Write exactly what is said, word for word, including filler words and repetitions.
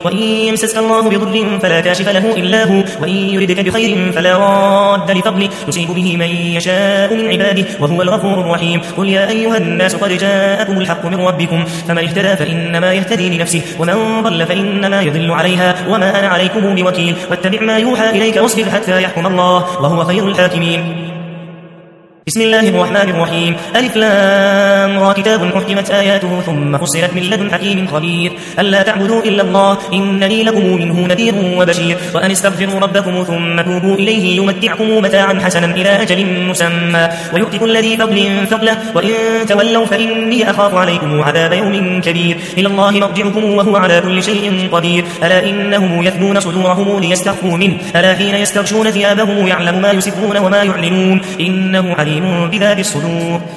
وإن يمسسك الله بضر فلا كاشف له إلا هو وإن يردك بخير فلا راد لفضله يصيب به من يشاء من عباده وهو الغفور الرحيم. قل يا أيها الناس قد جاءكم الحق من ربكم فمن اهتدى فإنما يهتدي لنفسه ومن ضل فإنما يضل عليها وما أنا عليكم بوكيل. واتبع ما يوحى إليك واصبر حتى يحكم الله وهو خير الحاكمين. بسم الله الرحمن الرحيم. ألف لام را كتاب أحكمت آياته ثم فصلت من لدن حكيم خبير ألا تعبدوا إلا الله إنني لكم منه نذير وبشير وأن استغفروا ربكم ثم توبوا إليه يمتعكم متاعا حسنا إلى أجل مسمى ويؤتي كل ذي فضل فضله وإن تولوا فإني أخاف عليكم عذاب يوم كبير. إلى الله مرجعكم وهو على كل شيء قدير. ألا إنهم يثنون صدورهم ليستخفوا منه ألا حين يستغشون ثيابهم يعلم ما يسرون وما يعلنون إنه عليم بذات الصدور.